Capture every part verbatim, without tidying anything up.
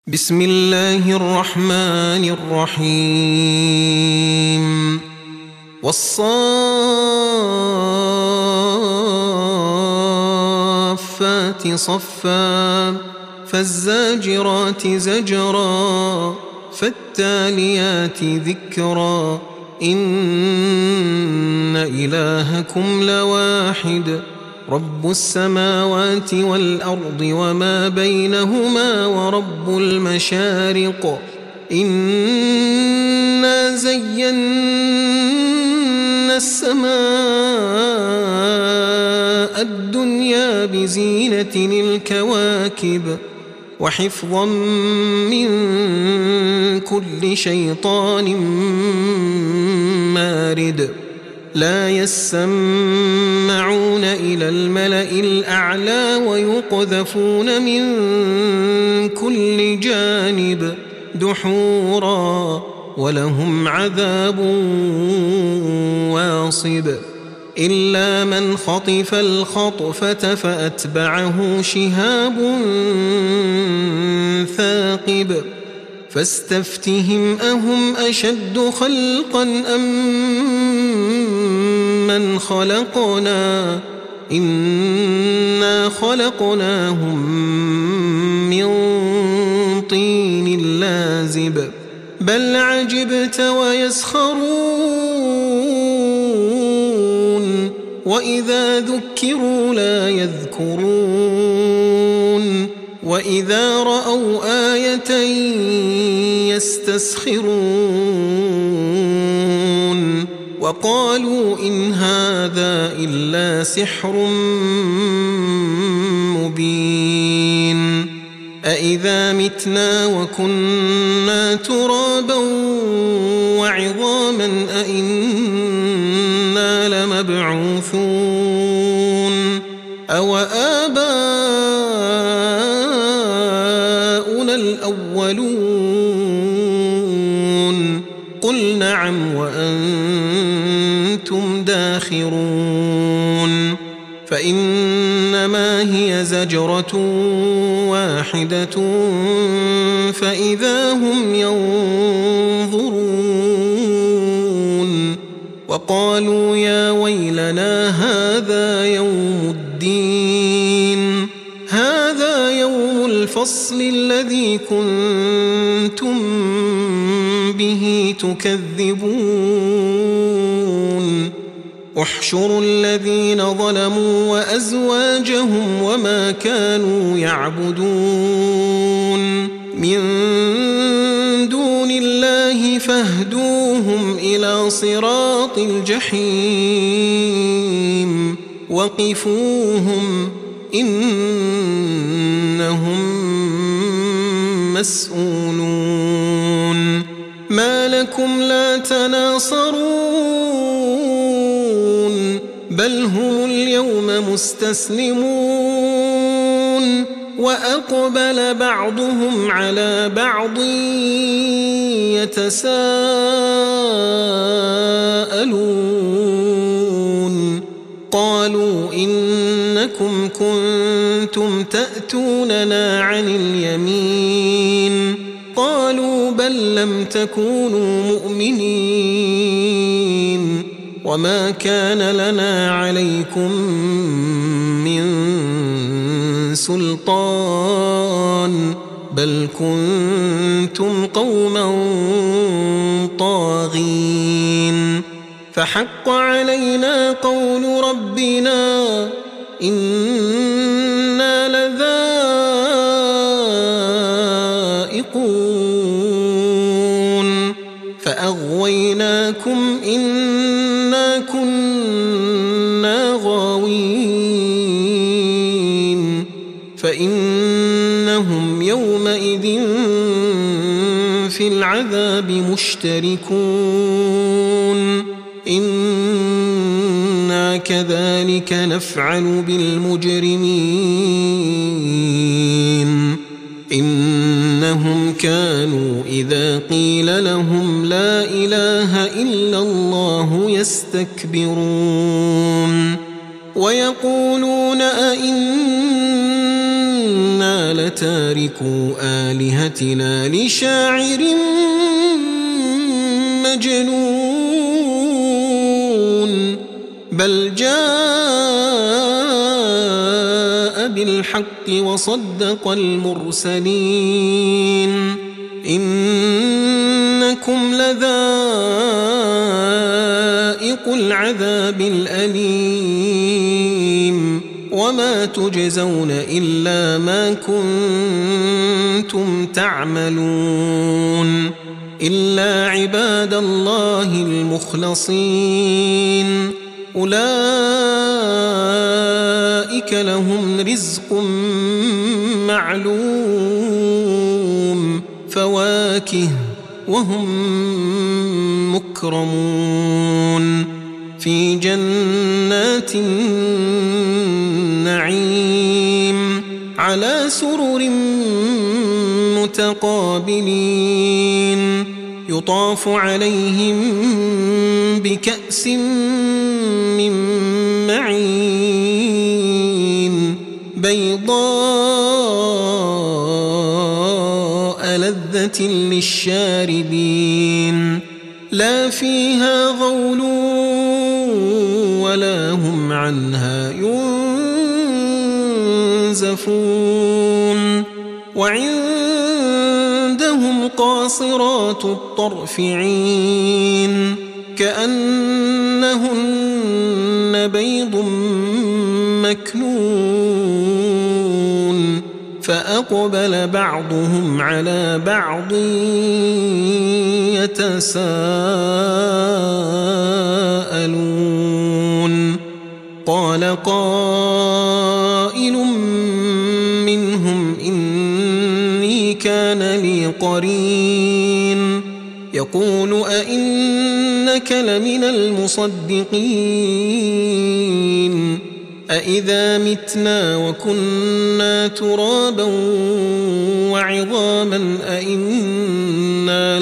بسم الله الرحمن الرحيم والصافات صفا فالزاجرات زجرا فالتاليات ذكرا إن إلهكم لواحد رب السماوات والأرض وما بينهما ورب المشارق إنا زينا السماء الدنيا بزينة الكواكب وحفظا من كل شيطان مارد لا يسمعون إلى الملأ الأعلى ويقذفون من كل جانب دحورا ولهم عذاب واصب إلا من خطف الخطفة فأتبعه شهاب ثاقب فاستفتهم أهم أشد خلقا أم من خلقنا إنا خلقناهم من طين لازب بل عجبت ويسخرون وإذا ذكروا لا يذكرون وإذا رأوا آية يستسخرون وقالوا إن هذا إلا سحر مبين أإذا متنا وكنا ترابا وعظاما أإنا لمبعوثون أو آباؤنا الأولون قل نعم وأنتم داخرون فإنما هي زجرة واحدة فإذا هم ينظرون وقالوا يا ويلنا هذا يوم الدين هذا يوم الفصل الذي كنتم به تكذبون احشروا الذين ظلموا وأزواجهم وما كانوا يعبدون من دون الله فاهدوهم إلى صراط الجحيم وقفوهم إنهم مسؤولون ما لكم لا تناصرون بل هم اليوم مستسلمون وأقبل بعضهم على بعض يتساءلون قالوا إنكم كنتم تأتوننا عن اليمين قالوا بل لم تكونوا مؤمنين وما كان لنا عليكم من سلطان بل كنتم قوما طاغين فحق علينا قول ربنا إنا لذائقون فأغويناكم إنا كنا غاوين فإنهم يومئذ في العذاب مشتركون إنا كذلك نفعل بالمجرمين إنهم كانوا إذا قيل لهم لا إله إلا الله يستكبرون ويقولون أئنا لتاركو آلهتنا لشاعر مجنون بل جاء بالحق وصدق المرسلين إنكم لذائق العذاب الأليم وما تجزون إلا ما كنتم تعملون إلا عباد الله المخلصين أولئك لهم رزق معلوم فواكه وهم مكرمون في جنات النعيم على سرر متقابلين يطاف عليهم بكأس من معين بيضاء لذة للشاربين لا فيها غول ولا هم عنها ينزفون وعندهم قاصرات الطرف عين كأنهن بيض مكنون فأقبل بعضهم على بعض يتساءلون قال قائل منهم إني كان لي قرين يقول أئنك لمن المصدقين أإذا متنا وكنا ترابا وعظاما أئنا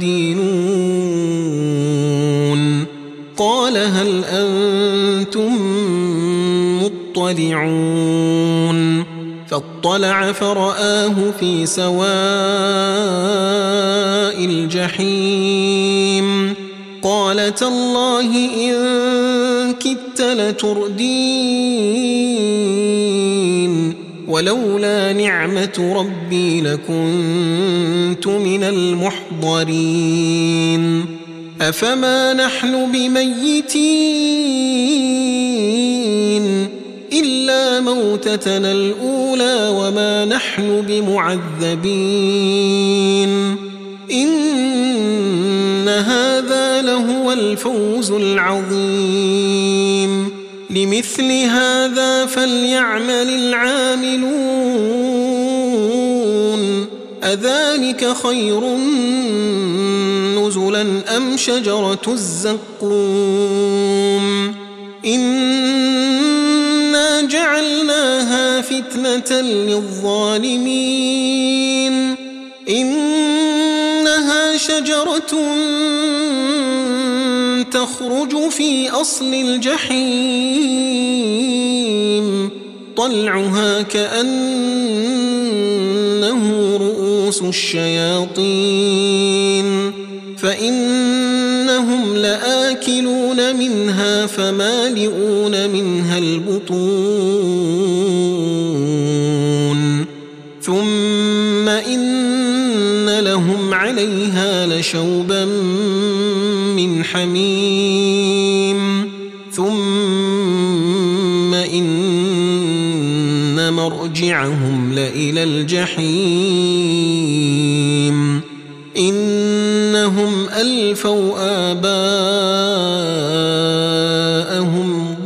لمدينون قال هل أنتم مطلعون فاطلع فرآه في سواء الجحيم قال تالله إن كدت لتردين ولولا نعمة ربي لكنت من المحضرين أفما نحن بميتين إلا موتتنا الأولى وما نحن بمعذبين إن هذا لهو الفوز العظيم لمثل هذا فليعمل العاملون أذلك خير نزلا أم شجرة الزقوم إنا جعلناها فتنة للظالمين إنها شجرة تخرج في أصل الجحيم طلعها كأنه رؤوس الشياطين فإنهم لآكلون منها فمالئون منها البطون ثم إن لهم عليها لشوبا من حميم ثم إن مرجعهم لإلى الجحيم إنهم ألفوا آباءهم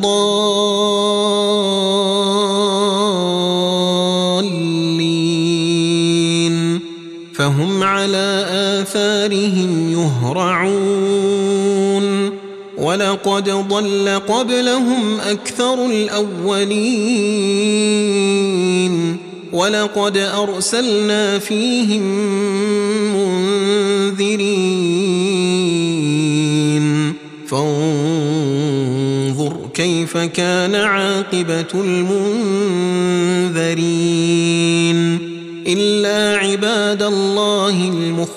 ضالين فهم على آثارهم يهرعون ولقد ضل قبلهم أكثر الأولين ولقد أرسلنا فيهم منذرين فانظر كيف كان عاقبة المنذرين إلا عباد الله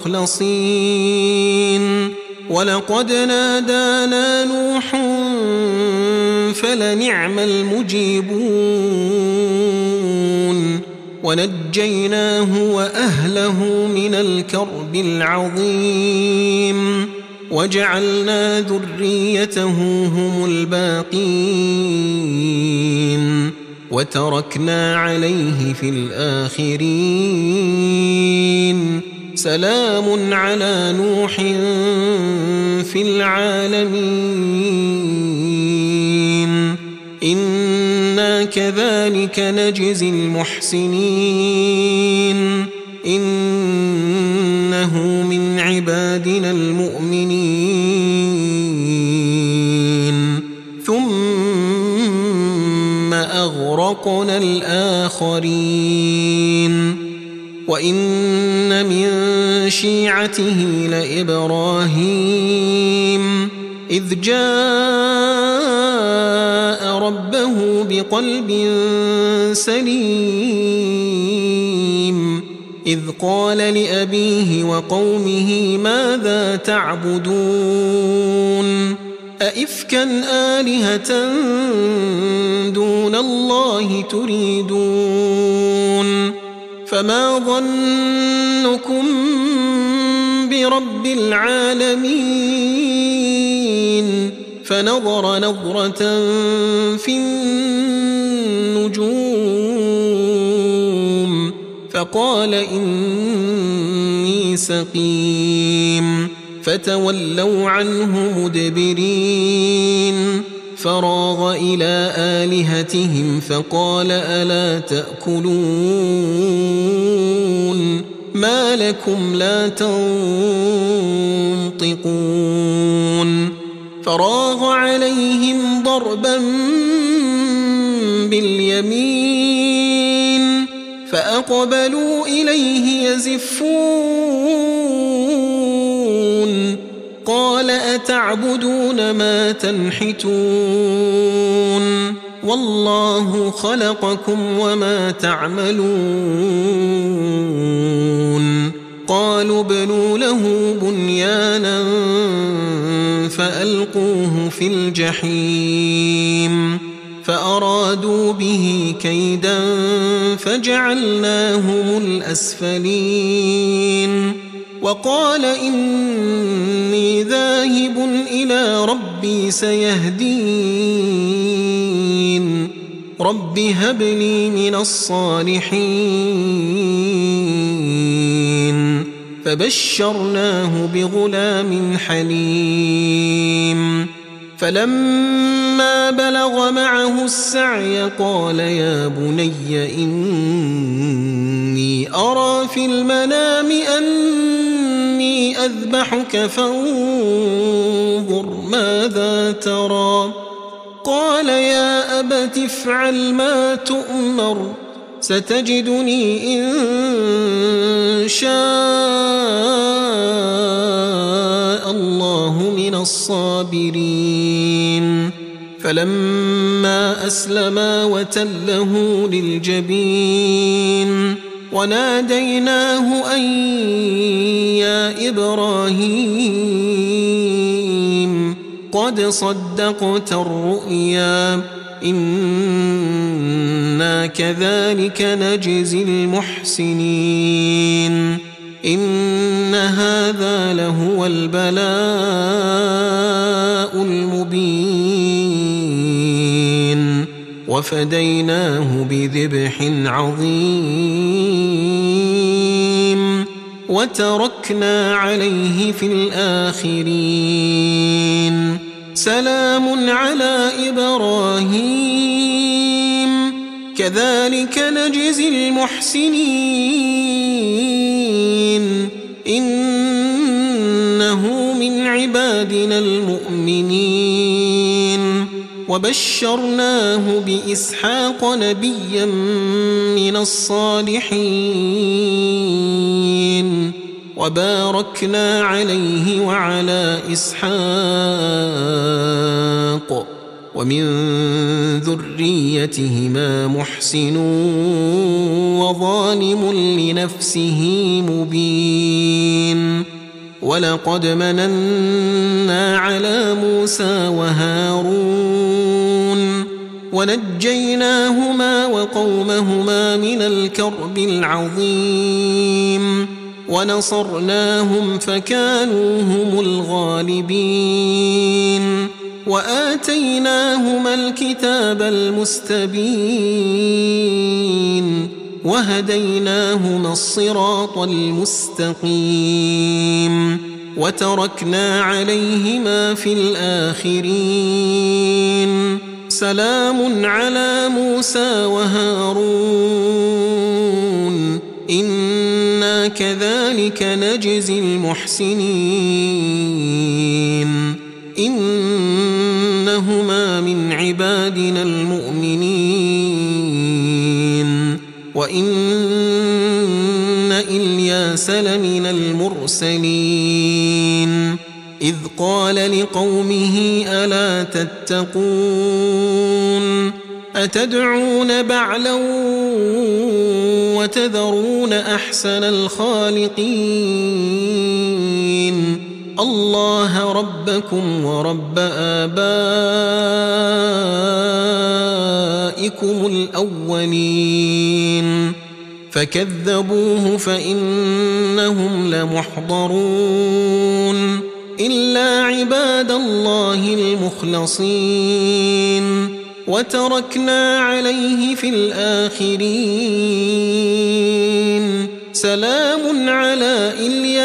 المخلصين ولقد نادانا نوح فلنعم المجيبون ونجيناه وأهله من الكرب العظيم وجعلنا ذريته هم الباقين وتركنا عليه في الآخرين سلام على نوح في العالمين إنا كذلك نجزي المحسنين إنه من عبادنا المؤمنين ثم أغرقنا الآخرين وإن من شيعته لإبراهيم إذ جاء ربه بقلب سليم إذ قال لأبيه وقومه ماذا تعبدون أئفكا آلهة دون الله تريدون فما ظنكم برب العالمين فنظر نظرة في النجوم فقال إني سقيم فتولوا عنه مدبرين فراغ إلى آلهتهم فقال ألا تأكلون ما لكم لا تنطقون فراغ عليهم ضربا باليمين فأقبلوا إليه يزفون قال أتعبدون ما تنحتون والله خلقكم وما تعملون قالوا ابنوا له بنيانا فألقوه في الجحيم فأرادوا به كيدا فجعلناهم الأسفلين وقال إني ذاهب إلى ربي سيهدين رب هب لي من الصالحين فبشرناه بغلام حليم فلما بلغ معه السعي قال يا بني إني أرى في المنام أني أذبحك فانظر ماذا ترى قال يا أبت افعل ما تؤمر ستجدني إن شاء الله من الصابرين فلما أسلما وتله للجبين وناديناه أن يا إبراهيم قد صدقت الرؤيا إنا كذلك نجزي المحسنين إن هذا لهو البلاء المبين وفديناه بذبح عظيم وتركنا عليه في الآخرين سلام على إبراهيم كذلك نجزي المحسنين إنه من عبادنا المؤمنين وبشرناه بإسحاق نبيا من الصالحين وباركنا عليه وعلى إسحاق ومن ذريتهما محسن وظالم لنفسه مبين ولقد مننا على موسى وهارون ونجيناهما وقومهما من الكرب العظيم ونصرناهم فكانوا هم الغالبين وآتيناهما الكتاب المستبين وهديناهما الصراط المستقيم وتركنا عليهما في الآخرين سلام على موسى وهارون إنا كذلك نجزي المحسنين إنهما من عبادنا المؤمنين وإن إلياس لمن المرسلين إذ قال لقومه ألا تتقون أتدعون بعلا وتذرون أحسن الخالقين الله ربكم ورب آبائكم الأولين فكذبوه فإنهم لمحضرون إلا عباد الله المخلصين وتركنا عليه في الآخرين سلام على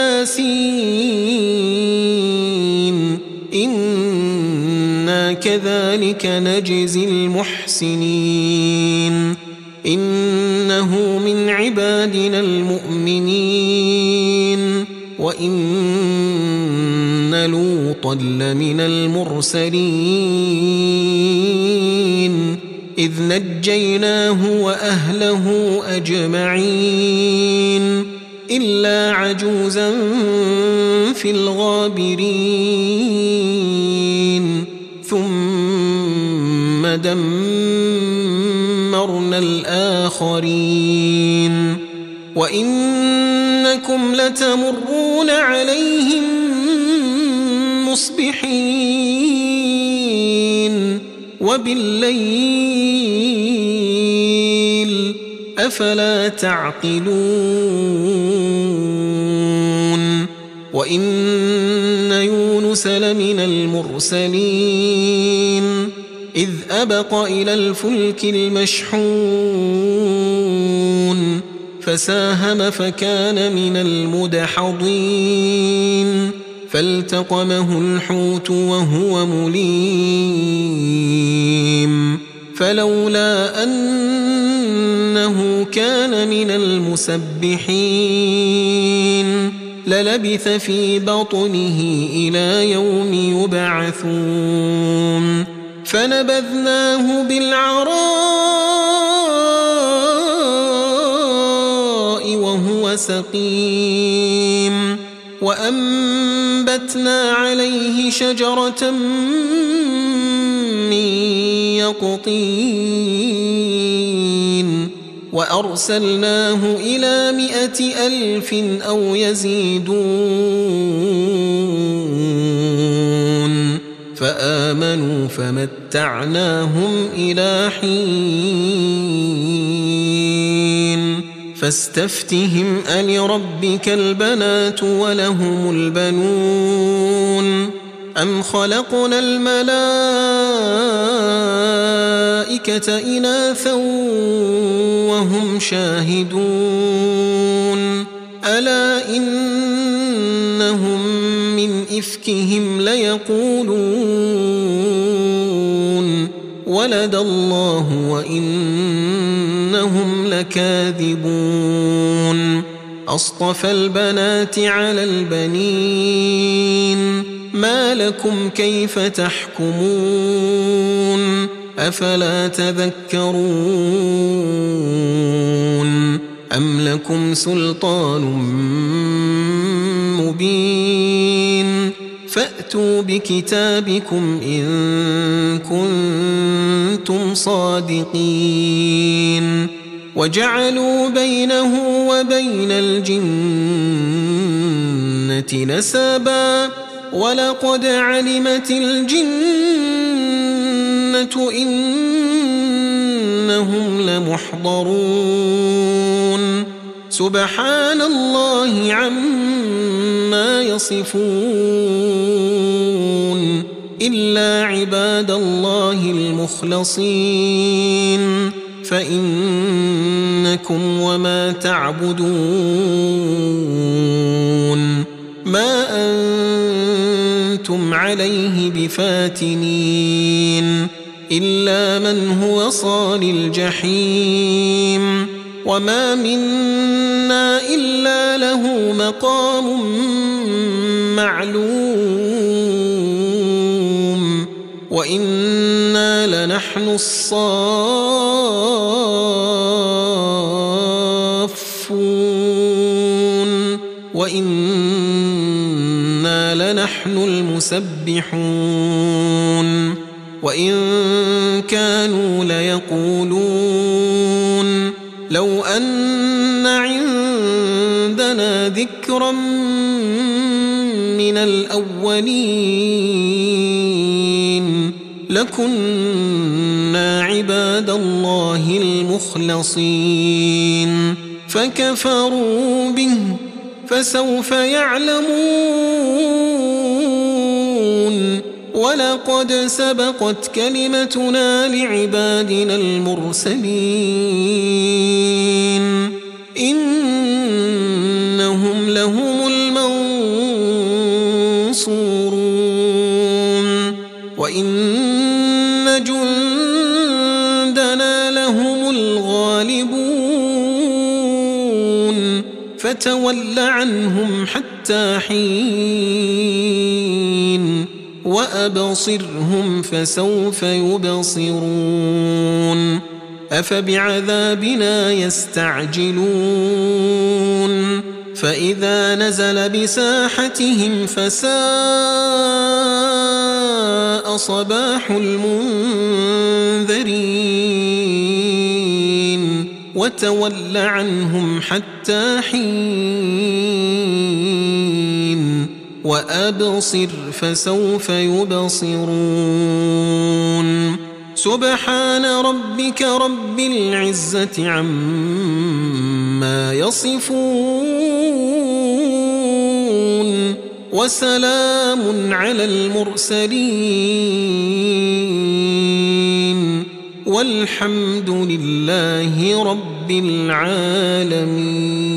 الياسين إنا كذلك نجزي المحسنين إنه من عبادنا المؤمنين وإن لوطا لمن المرسلين إذ نجيناه وأهله أجمعين إلا عجوزا في الغابرين ثم دمرنا الآخرين وإنكم لتمرون عليهم مصبحين وبالليل أفلا تعقلون وإن يونس لمن المرسلين إذ أبق إلى الفلك المشحون فساهم فكان من المدحضين فالتقمه الحوت وهو مليم فلولا أنه كان من المسبحين للبث في بطنه إلى يوم يبعثون فنبذناه بالعراء وهو سقيم وأنبتنا عليه شجرة من يقطين وأرسلناه إلى مائة ألف أو يزيدون فآمنوا فمتعناهم إلى حين فاستفتهم ألربك البنات ولهم البنون أم خلقنا الملائكة إناثا وهم شاهدون ألا إنهم من إفكهم ليقولون ولد الله وإنهم لكاذبون أصطفى البنات على البنين ما لكم كيف تحكمون أفلا تذكرون أم لكم سلطان مبين فأتوا بكتابكم إن كنتم صادقين وجعلوا بينه وبين الجنة نسبا ولقد علمت الجنة إنهم لمحضرون سبحان الله عما يصفون إلا عباد الله المخلصين فإنكم وما تعبدون ما أنتم عليه بفاتنين إلا من هو صال الجحيم وما منا إلا له مقام معلوم وإنا لنحن الصافون وإنا لنحن المسبحون وإن كانوا ليقولون لو أن عندنا ذكرا من الأولين لكنا عباد الله المخلصين فكفروا به فسوف يعلمون ولقد سبقت كلمتنا لعبادنا المرسلين إنهم لهم المنصورون وإن جندنا لهم الغالبون فتول عنهم حتى حين وأبصرهم فسوف يبصرون أفبعذابنا يستعجلون فإذا نزل بساحتهم فساء صباح المنذرين وتول عنهم حتى حين وأبصر فسوف يبصرون سبحان ربك رب العزة عما يصفون وسلام على المرسلين والحمد لله رب العالمين.